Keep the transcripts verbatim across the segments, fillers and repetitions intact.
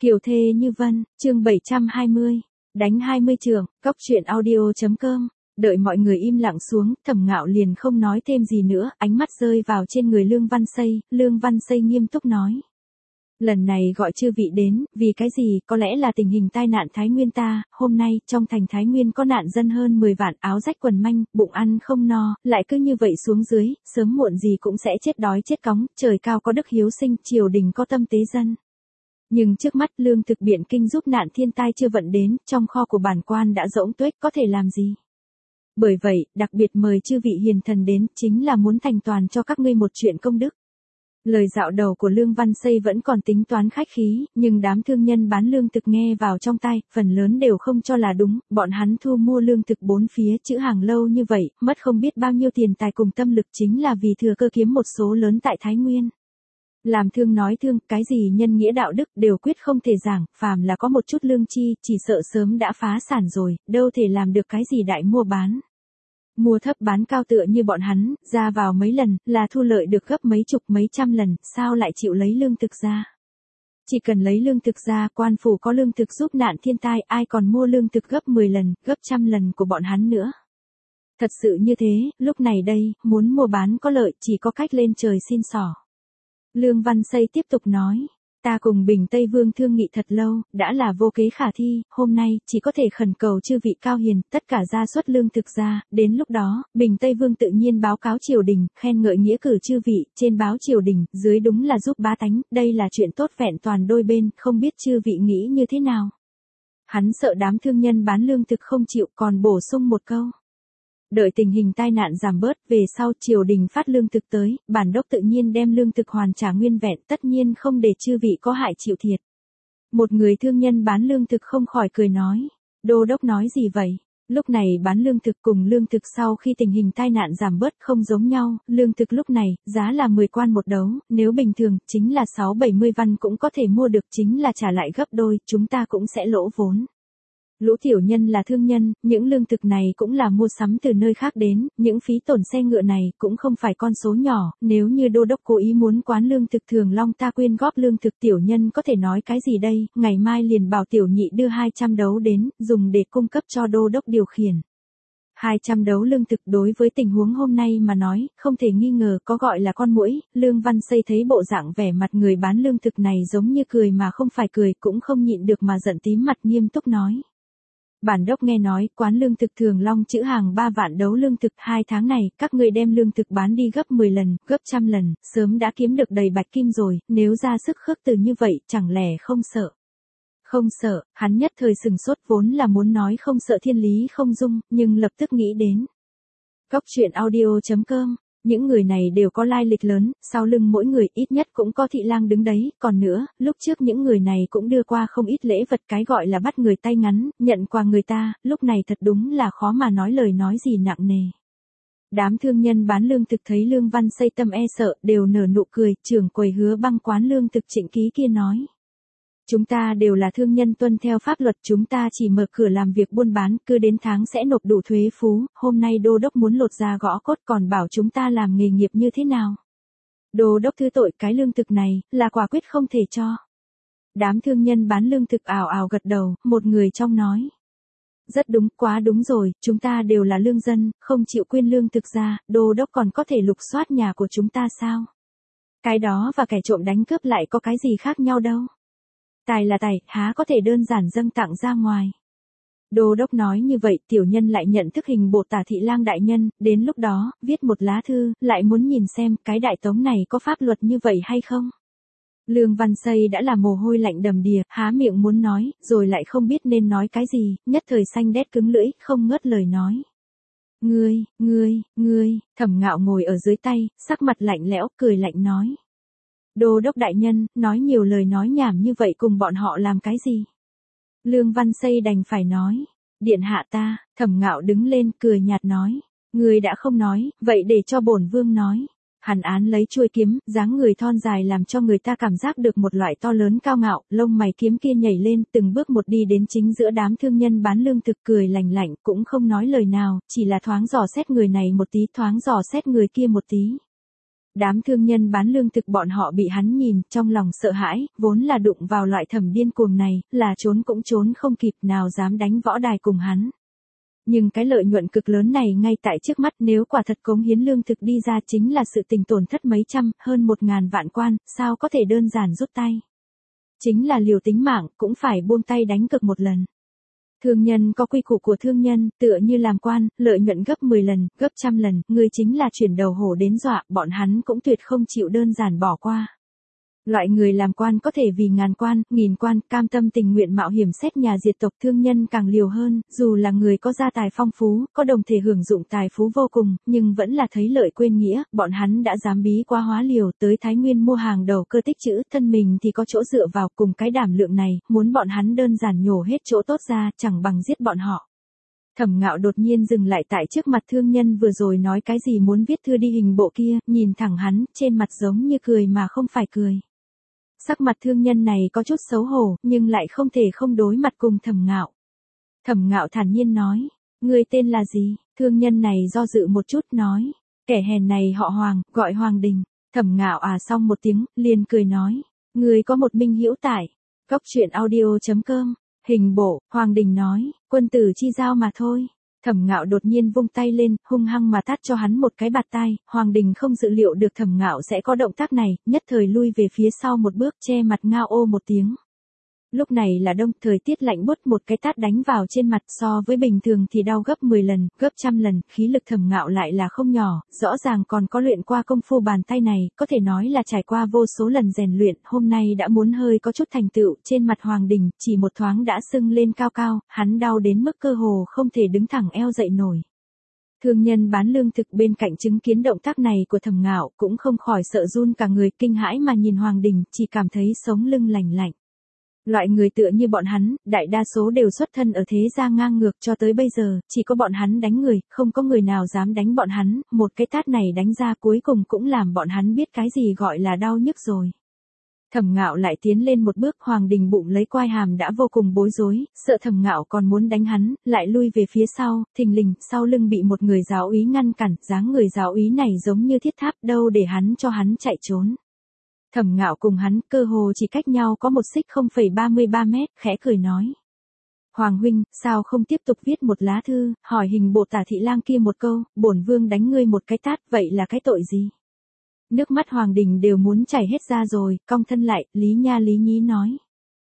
Kiều thê như vân, chương bảy trăm hai mươi, đánh hai mươi trường, cóc truyện audio.com. Đợi mọi người im lặng xuống, Thẩm Ngạo liền không nói thêm gì nữa, ánh mắt rơi vào trên người Lương Văn Xây, Lương Văn Xây nghiêm túc nói. Lần này gọi chư vị đến, vì cái gì, có lẽ là tình hình tai nạn Thái Nguyên ta, hôm nay, trong thành Thái Nguyên có nạn dân hơn mười vạn, áo rách quần manh, bụng ăn không no, lại cứ như vậy xuống dưới, sớm muộn gì cũng sẽ chết đói chết cóng, trời cao có đức hiếu sinh, triều đình có tâm tế dân. Nhưng trước mắt lương thực biện kinh giúp nạn thiên tai chưa vận đến, trong kho của bản quan đã rỗng tuếch, có thể làm gì? Bởi vậy, đặc biệt mời chư vị hiền thần đến, chính là muốn thành toàn cho các ngươi một chuyện công đức. Lời dạo đầu của Lương Văn Xây vẫn còn tính toán khách khí, nhưng đám thương nhân bán lương thực nghe vào trong tai, phần lớn đều không cho là đúng, bọn hắn thu mua lương thực bốn phía chữ hàng lâu như vậy, mất không biết bao nhiêu tiền tài cùng tâm lực chính là vì thừa cơ kiếm một số lớn tại Thái Nguyên. Làm thương nói thương, cái gì nhân nghĩa đạo đức đều quyết không thể giảng, phàm là có một chút lương chi, chỉ sợ sớm đã phá sản rồi, đâu thể làm được cái gì đại mua bán. Mua thấp bán cao tựa như bọn hắn, ra vào mấy lần, là thu lợi được gấp mấy chục mấy trăm lần, sao lại chịu lấy lương thực ra. Chỉ cần lấy lương thực ra, quan phủ có lương thực giúp nạn thiên tai, ai còn mua lương thực gấp mười lần, gấp trăm lần của bọn hắn nữa. Thật sự như thế, lúc này đây, muốn mua bán có lợi, chỉ có cách lên trời xin xỏ. Lương Văn Xây tiếp tục nói, ta cùng Bình Tây Vương thương nghị thật lâu, đã là vô kế khả thi, hôm nay, chỉ có thể khẩn cầu chư vị cao hiền, tất cả ra xuất lương thực ra, đến lúc đó, Bình Tây Vương tự nhiên báo cáo triều đình, khen ngợi nghĩa cử chư vị, trên báo triều đình, dưới đúng là giúp bá tánh, đây là chuyện tốt vẹn toàn đôi bên, không biết chư vị nghĩ như thế nào. Hắn sợ đám thương nhân bán lương thực không chịu, còn bổ sung một câu. Đợi tình hình tai nạn giảm bớt, về sau triều đình phát lương thực tới, bản đốc tự nhiên đem lương thực hoàn trả nguyên vẹn, tất nhiên không để chư vị có hại chịu thiệt. Một người thương nhân bán lương thực không khỏi cười nói, đô đốc nói gì vậy? Lúc này bán lương thực cùng lương thực sau khi tình hình tai nạn giảm bớt không giống nhau, lương thực lúc này, giá là mười quan một đấu, nếu bình thường, chính là sáu bảy mươi văn cũng có thể mua được, chính là trả lại gấp đôi, chúng ta cũng sẽ lỗ vốn. Lũ tiểu nhân là thương nhân, những lương thực này cũng là mua sắm từ nơi khác đến, những phí tổn xe ngựa này cũng không phải con số nhỏ, nếu như đô đốc cố ý muốn quán lương thực thường long ta quyên góp lương thực tiểu nhân có thể nói cái gì đây, ngày mai liền bảo tiểu nhị đưa hai trăm đấu đến, dùng để cung cấp cho đô đốc điều khiển. hai trăm đấu lương thực đối với tình huống hôm nay mà nói, không thể nghi ngờ có gọi là con muỗi, Lương Văn Xây thấy bộ dạng vẻ mặt người bán lương thực này giống như cười mà không phải cười, cũng không nhịn được mà giận tím mặt nghiêm túc nói. Bản đốc nghe nói, quán lương thực thường long chữ hàng ba vạn đấu lương thực, hai tháng này, các ngươi đem lương thực bán đi gấp mười lần, gấp trăm lần, sớm đã kiếm được đầy bạch kim rồi, nếu ra sức khước từ như vậy, chẳng lẽ không sợ. Không sợ, hắn nhất thời sừng sốt vốn là muốn nói không sợ thiên lý không dung, nhưng lập tức nghĩ đến. Cóc truyện audio.com, những người này đều có lai lịch lớn, sau lưng mỗi người ít nhất cũng có thị lang đứng đấy, còn nữa, lúc trước những người này cũng đưa qua không ít lễ vật cái gọi là bắt người tay ngắn, nhận quà người ta, lúc này thật đúng là khó mà nói lời nói gì nặng nề. Đám thương nhân bán lương thực thấy Lương Văn Xây tâm e sợ, đều nở nụ cười, trưởng quầy Hứa Băng quán lương thực Trịnh Ký kia nói. Chúng ta đều là thương nhân tuân theo pháp luật, chúng ta chỉ mở cửa làm việc buôn bán, cứ đến tháng sẽ nộp đủ thuế phú, hôm nay đô đốc muốn lột da gõ cốt còn bảo chúng ta làm nghề nghiệp như thế nào. Đô đốc thứ tội, cái lương thực này, là quả quyết không thể cho. Đám thương nhân bán lương thực ào ào gật đầu, một người trong nói. Rất đúng, quá đúng rồi, chúng ta đều là lương dân, không chịu quyên lương thực ra, đô đốc còn có thể lục soát nhà của chúng ta sao? Cái đó và kẻ trộm đánh cướp lại có cái gì khác nhau đâu. Tài là tài, há có thể đơn giản dâng tặng ra ngoài. Đô đốc nói như vậy, tiểu nhân lại nhận thức hình Bồ Tát Thị Lang đại nhân, đến lúc đó, viết một lá thư, lại muốn nhìn xem, cái đại tống này có pháp luật như vậy hay không. Lương Văn Xây đã là mồ hôi lạnh đầm đìa, há miệng muốn nói, rồi lại không biết nên nói cái gì, nhất thời xanh đét cứng lưỡi, không ngớt lời nói. Ngươi, ngươi, ngươi, Thẩm Ngạo ngồi ở dưới tay, sắc mặt lạnh lẽo, cười lạnh nói. Đô đốc đại nhân, nói nhiều lời nói nhảm như vậy cùng bọn họ làm cái gì? Lương Văn Xây đành phải nói. Điện hạ ta, Thẩm Ngạo đứng lên cười nhạt nói. Người đã không nói, vậy để cho bổn vương nói. Hàn Án lấy chuôi kiếm, dáng người thon dài làm cho người ta cảm giác được một loại to lớn cao ngạo, lông mày kiếm kia nhảy lên, từng bước một đi đến chính giữa đám thương nhân bán lương thực cười lành lạnh, cũng không nói lời nào, chỉ là thoáng dò xét người này một tí, thoáng dò xét người kia một tí. Đám thương nhân bán lương thực bọn họ bị hắn nhìn, trong lòng sợ hãi, vốn là đụng vào loại thẩm điên cuồng này, là trốn cũng trốn không kịp, nào dám đánh võ đài cùng hắn. Nhưng cái lợi nhuận cực lớn này ngay tại trước mắt, nếu quả thật cống hiến lương thực đi ra chính là sự tình tổn thất mấy trăm, hơn một ngàn vạn quan, sao có thể đơn giản rút tay. Chính là liều tính mạng, cũng phải buông tay đánh cược một lần. Thương nhân có quy củ của thương nhân, tựa như làm quan, lợi nhuận gấp mười lần, gấp trăm lần, người chính là chuyển đầu hổ đến dọa, bọn hắn cũng tuyệt không chịu đơn giản bỏ qua. Loại người làm quan có thể vì ngàn quan, nghìn quan, cam tâm tình nguyện mạo hiểm xét nhà diệt tộc, thương nhân càng liều hơn, dù là người có gia tài phong phú, có đồng thể hưởng dụng tài phú vô cùng, nhưng vẫn là thấy lợi quên nghĩa, bọn hắn đã dám bí quá hóa liều tới Thái Nguyên mua hàng đầu cơ tích trữ, thân mình thì có chỗ dựa vào, cùng cái đảm lượng này, muốn bọn hắn đơn giản nhổ hết chỗ tốt ra, chẳng bằng giết bọn họ. Thẩm Ngạo đột nhiên dừng lại tại trước mặt thương nhân vừa rồi nói cái gì muốn viết thư đi hình bộ kia, nhìn thẳng hắn, trên mặt giống như cười mà không phải cười. Sắc mặt thương nhân này có chút xấu hổ, nhưng lại không thể không đối mặt cùng Thẩm Ngạo. Thẩm Ngạo thản nhiên nói, ngươi tên là gì? Thương nhân này do dự một chút nói, kẻ hèn này họ Hoàng, gọi Hoàng Đình. Thẩm Ngạo à xong một tiếng, liền cười nói, ngươi có một minh hữu tại. Cốc truyện audio chấm com, hình bộ, Hoàng Đình nói, quân tử chi giao mà thôi. Thẩm Ngạo đột nhiên vung tay lên, hung hăng mà tát cho hắn một cái bạt tai, Hoàng Đình không dự liệu được Thẩm Ngạo sẽ có động tác này, nhất thời lui về phía sau một bước, che mặt ngao ô một tiếng. Lúc này là đông, thời tiết lạnh buốt, một cái tát đánh vào trên mặt so với bình thường thì đau gấp mười lần, gấp trăm lần, khí lực Thẩm Ngạo lại là không nhỏ, rõ ràng còn có luyện qua công phu bàn tay này, có thể nói là trải qua vô số lần rèn luyện, hôm nay đã muốn hơi có chút thành tựu, trên mặt Hoàng Đình, chỉ một thoáng đã sưng lên cao cao, hắn đau đến mức cơ hồ không thể đứng thẳng eo dậy nổi. Thương nhân bán lương thực bên cạnh chứng kiến động tác này của Thẩm Ngạo cũng không khỏi sợ run cả người, kinh hãi mà nhìn Hoàng Đình, chỉ cảm thấy sống lưng lạnh lạnh. Loại người tựa như bọn hắn, đại đa số đều xuất thân ở thế gia ngang ngược, cho tới bây giờ, chỉ có bọn hắn đánh người, không có người nào dám đánh bọn hắn, một cái tát này đánh ra cuối cùng cũng làm bọn hắn biết cái gì gọi là đau nhức rồi. Thẩm Ngạo lại tiến lên một bước, Hoàng Đình bụng lấy quai hàm đã vô cùng bối rối, sợ Thẩm Ngạo còn muốn đánh hắn, lại lui về phía sau, thình lình, sau lưng bị một người giáo úy ngăn cản, dáng người giáo úy này giống như thiết tháp, đâu để hắn cho hắn chạy trốn. Thẩm Ngạo cùng hắn cơ hồ chỉ cách nhau có một xích không phẩy ba mươi ba mét, khẽ cười nói. Hoàng huynh, sao không tiếp tục viết một lá thư, hỏi hình bộ Tả thị lang kia một câu, bổn vương đánh ngươi một cái tát, vậy là cái tội gì? Nước mắt Hoàng Đình đều muốn chảy hết ra rồi, cong thân lại, Lý Nha Lý Nhí nói.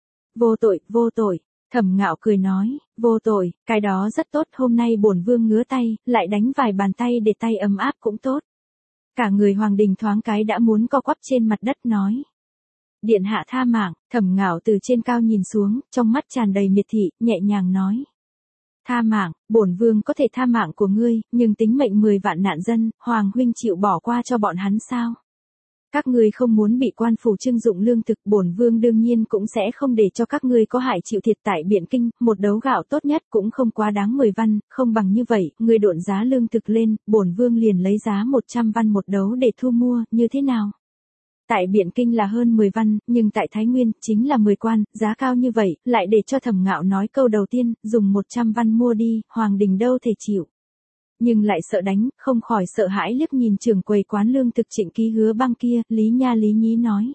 Vô tội, vô tội. Thẩm Ngạo cười nói, vô tội, cái đó rất tốt, hôm nay bổn vương ngứa tay, lại đánh vài bàn tay để tay ấm áp cũng tốt. Cả người Hoàng Đình thoáng cái đã muốn co quắp trên mặt đất nói. Điện hạ tha mạng, Thẩm Ngạo từ trên cao nhìn xuống, trong mắt tràn đầy miệt thị, nhẹ nhàng nói. Tha mạng, bổn vương có thể tha mạng của ngươi, nhưng tính mệnh mười vạn nạn dân, Hoàng huynh chịu bỏ qua cho bọn hắn sao? Các ngươi không muốn bị quan phủ trưng dụng lương thực, bổn vương đương nhiên cũng sẽ không để cho các ngươi có hại chịu thiệt tại Biện Kinh, một đấu gạo tốt nhất cũng không quá đáng mười văn, không bằng như vậy, ngươi độn giá lương thực lên, bổn vương liền lấy giá một trăm văn một đấu để thu mua, như thế nào? Tại Biện Kinh là hơn mười văn, nhưng tại Thái Nguyên chính là mười quan, giá cao như vậy, lại để cho Thẩm Ngạo nói câu đầu tiên, dùng một trăm văn mua đi, Hoàng Đình đâu thể chịu. Nhưng lại sợ đánh, không khỏi sợ hãi liếc nhìn trưởng quầy quán lương thực Trịnh Ký Hứa Băng kia, Lý Nha Lý Nhí nói.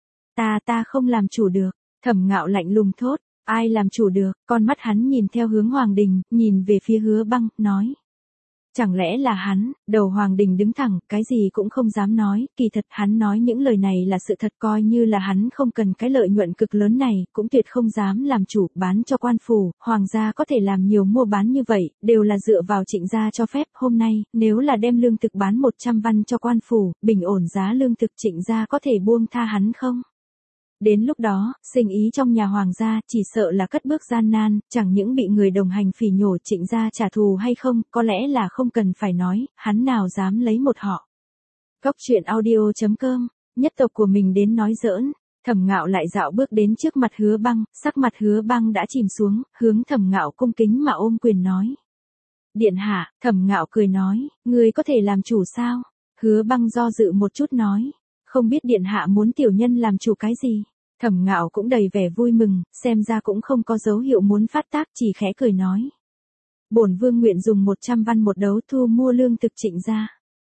Ta ta không làm chủ được, Thẩm Ngạo lạnh lùng thốt, ai làm chủ được, con mắt hắn nhìn theo hướng Hoàng Đình, nhìn về phía Hứa Băng, nói. Chẳng lẽ là hắn, đầu Hoàng Đình đứng thẳng, cái gì cũng không dám nói, kỳ thật hắn nói những lời này là sự thật, coi như là hắn không cần cái lợi nhuận cực lớn này, cũng tuyệt không dám làm chủ, bán cho quan phủ, hoàng gia có thể làm nhiều mua bán như vậy, đều là dựa vào Trịnh gia cho phép, hôm nay, nếu là đem lương thực bán một trăm văn cho quan phủ, bình ổn giá lương thực Trịnh gia có thể buông tha hắn không? Đến lúc đó, sinh ý trong nhà hoàng gia chỉ sợ là cất bước gian nan, chẳng những bị người đồng hành phỉ nhổ Trịnh gia trả thù hay không, có lẽ là không cần phải nói, hắn nào dám lấy một họ. Cốc truyện audio chấm com, nhất tộc của mình đến nói giỡn, Thẩm Ngạo lại dạo bước đến trước mặt Hứa Băng, sắc mặt Hứa Băng đã chìm xuống, hướng Thẩm Ngạo cung kính mà ôm quyền nói. Điện hạ, Thẩm Ngạo cười nói, ngươi có thể làm chủ sao? Hứa Băng do dự một chút nói, không biết điện hạ muốn tiểu nhân làm chủ cái gì? Thẩm Ngạo cũng đầy vẻ vui mừng, xem ra cũng không có dấu hiệu muốn phát tác, chỉ khẽ cười nói. Bổn vương nguyện dùng một trăm văn một đấu thu mua lương thực Trịnh gia.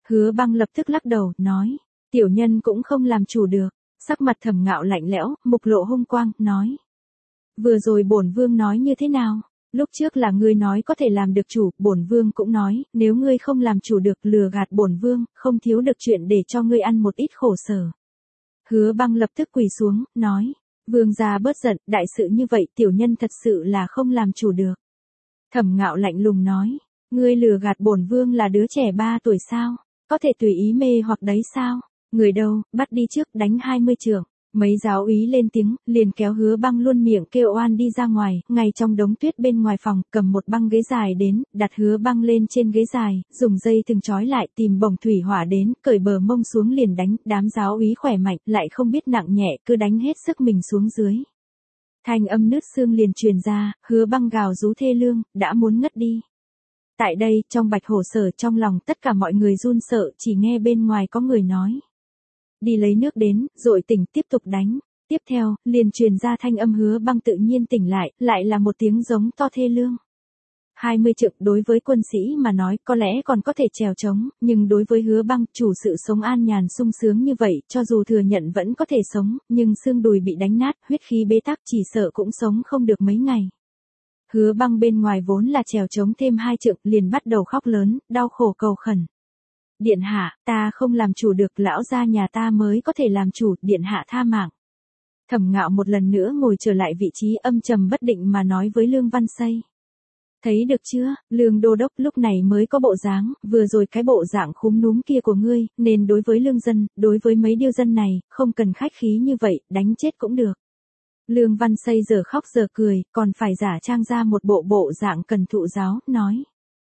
Hứa Băng lập tức lắc đầu, nói, tiểu nhân cũng không làm chủ được. Sắc mặt Thẩm Ngạo lạnh lẽo, mục lộ hung quang, nói. Vừa rồi bổn vương nói như thế nào? Lúc trước là ngươi nói có thể làm được chủ, bổn vương cũng nói, nếu ngươi không làm chủ được lừa gạt bổn vương, không thiếu được chuyện để cho ngươi ăn một ít khổ sở. Hứa Băng lập tức quỳ xuống, nói, vương gia bớt giận, đại sự như vậy tiểu nhân thật sự là không làm chủ được. Thẩm Ngạo lạnh lùng nói, ngươi lừa gạt bổn vương là đứa trẻ ba tuổi sao? Có thể tùy ý mê hoặc đấy sao? Người đâu, bắt đi trước, đánh hai mươi chưởng. Mấy giáo úy lên tiếng, liền kéo Hứa Băng luôn miệng kêu oan đi ra ngoài, ngay trong đống tuyết bên ngoài phòng, cầm một băng ghế dài đến, đặt Hứa Băng lên trên ghế dài, dùng dây thừng trói lại, tìm bổng thủy hỏa đến, cởi bờ mông xuống liền đánh, đám giáo úy khỏe mạnh, lại không biết nặng nhẹ, cứ đánh hết sức mình xuống dưới. Thanh âm nứt xương liền truyền ra, Hứa Băng gào rú thê lương, đã muốn ngất đi. Tại đây, trong Bạch Hổ Sở, trong lòng tất cả mọi người run sợ, chỉ nghe bên ngoài có người nói. Đi lấy nước đến, rồi tỉnh tiếp tục đánh. Tiếp theo, liền truyền ra thanh âm Hứa Băng tự nhiên tỉnh lại, lại là một tiếng giống to thê lương. hai mươi trượng đối với quân sĩ mà nói có lẽ còn có thể trèo trống, nhưng đối với Hứa Băng, chủ sự sống an nhàn sung sướng như vậy, cho dù thừa nhận vẫn có thể sống, nhưng xương đùi bị đánh nát, huyết khí bế tắc chỉ sợ cũng sống không được mấy ngày. Hứa Băng bên ngoài vốn là trèo trống thêm hai trượng, liền bắt đầu khóc lớn, đau khổ cầu khẩn. Điện hạ, ta không làm chủ được, lão gia nhà ta mới có thể làm chủ, điện hạ tha mạng. Thẩm Ngạo một lần nữa ngồi trở lại vị trí âm trầm bất định mà nói với Lương Văn Xây. Thấy được chưa, Lương đô đốc lúc này mới có bộ dáng, vừa rồi cái bộ dạng khúm núm kia của ngươi, nên đối với lương dân, đối với mấy điêu dân này, không cần khách khí như vậy, đánh chết cũng được. Lương Văn Xây giờ khóc giờ cười, còn phải giả trang ra một bộ bộ dạng cần thụ giáo, nói.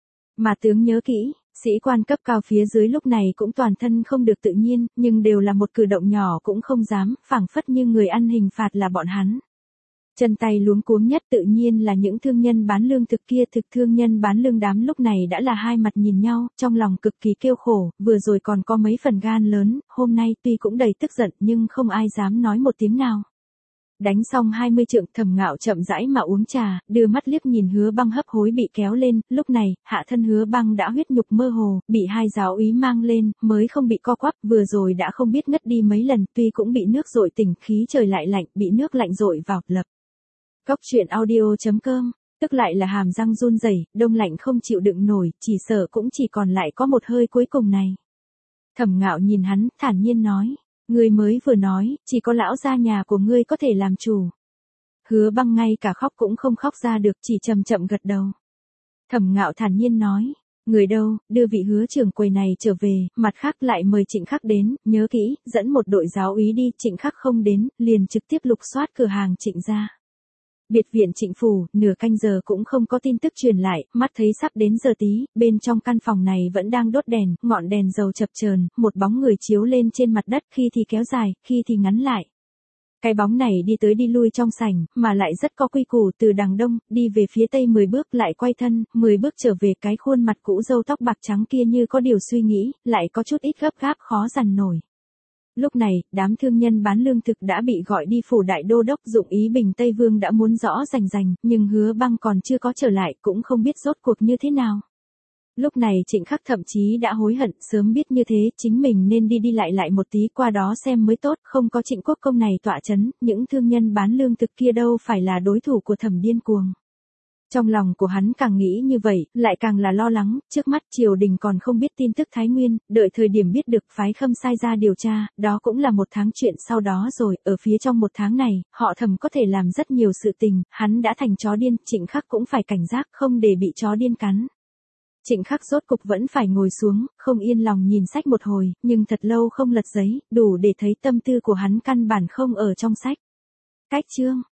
Mà tướng nhớ kỹ, sĩ quan cấp cao phía dưới lúc này cũng toàn thân không được tự nhiên, nhưng đều là một cử động nhỏ cũng không dám, phảng phất như người ăn hình phạt là bọn hắn. Chân tay luống cuống nhất tự nhiên là những thương nhân bán lương thực kia, thực thương nhân bán lương đám lúc này đã là hai mặt nhìn nhau, trong lòng cực kỳ kêu khổ, vừa rồi còn có mấy phần gan lớn, hôm nay tuy cũng đầy tức giận nhưng không ai dám nói một tiếng nào. Đánh xong hai mươi trượng, Thẩm Ngạo chậm rãi mà uống trà, đưa mắt liếc nhìn Hứa Băng hấp hối bị kéo lên, lúc này, hạ thân Hứa Băng đã huyết nhục mơ hồ, bị hai giáo úy mang lên, mới không bị co quắp, vừa rồi đã không biết ngất đi mấy lần, tuy cũng bị nước dội tỉnh, khí trời lại lạnh, bị nước lạnh dội vào, lập. Góc truyện audio chấm com, tức lại là hàm răng run rẩy, đông lạnh không chịu đựng nổi, chỉ sợ cũng chỉ còn lại có một hơi cuối cùng này. Thẩm Ngạo nhìn hắn, thản nhiên nói. Ngươi mới vừa nói, chỉ có lão gia nhà của ngươi có thể làm chủ. Hứa Băng ngay cả khóc cũng không khóc ra được, chỉ chậm chậm gật đầu. Thẩm Ngạo thản nhiên nói, người đâu, đưa vị Hứa trưởng quầy này trở về, mặt khác lại mời Trịnh Khắc đến, nhớ kỹ, dẫn một đội giáo úy đi, Trịnh Khắc không đến, liền trực tiếp lục soát cửa hàng Trịnh gia. Biệt viện Trịnh phủ, nửa canh giờ cũng không có tin tức truyền lại, mắt thấy sắp đến giờ tí, bên trong căn phòng này vẫn đang đốt đèn, ngọn đèn dầu chập chờn, một bóng người chiếu lên trên mặt đất, khi thì kéo dài, khi thì ngắn lại. Cái bóng này đi tới đi lui trong sảnh, mà lại rất có quy củ, từ đằng đông, đi về phía tây mười bước lại quay thân, mười bước trở về, cái khuôn mặt cũ râu tóc bạc trắng kia như có điều suy nghĩ, lại có chút ít gấp gáp khó dằn nổi. Lúc này, đám thương nhân bán lương thực đã bị gọi đi phủ đại đô đốc, dụng ý bình Tây Vương đã muốn rõ rành rành, nhưng Hứa Băng còn chưa có trở lại, cũng không biết rốt cuộc như thế nào. Lúc này Trịnh Khắc thậm chí đã hối hận, sớm biết như thế, chính mình nên đi đi lại lại một tí qua đó xem mới tốt, không có Trịnh Quốc công này tọa chấn, những thương nhân bán lương thực kia đâu phải là đối thủ của Thẩm điên cuồng. Trong lòng của hắn càng nghĩ như vậy, lại càng là lo lắng, trước mắt triều đình còn không biết tin tức Thái Nguyên, đợi thời điểm biết được phái Khâm sai ra điều tra, đó cũng là một tháng chuyện sau đó rồi, ở phía trong một tháng này, họ Thẩm có thể làm rất nhiều sự tình, hắn đã thành chó điên, Trịnh Khắc cũng phải cảnh giác, không để bị chó điên cắn. Trịnh Khắc rốt cục vẫn phải ngồi xuống, không yên lòng nhìn sách một hồi, nhưng thật lâu không lật giấy, đủ để thấy tâm tư của hắn căn bản không ở trong sách. Cách chương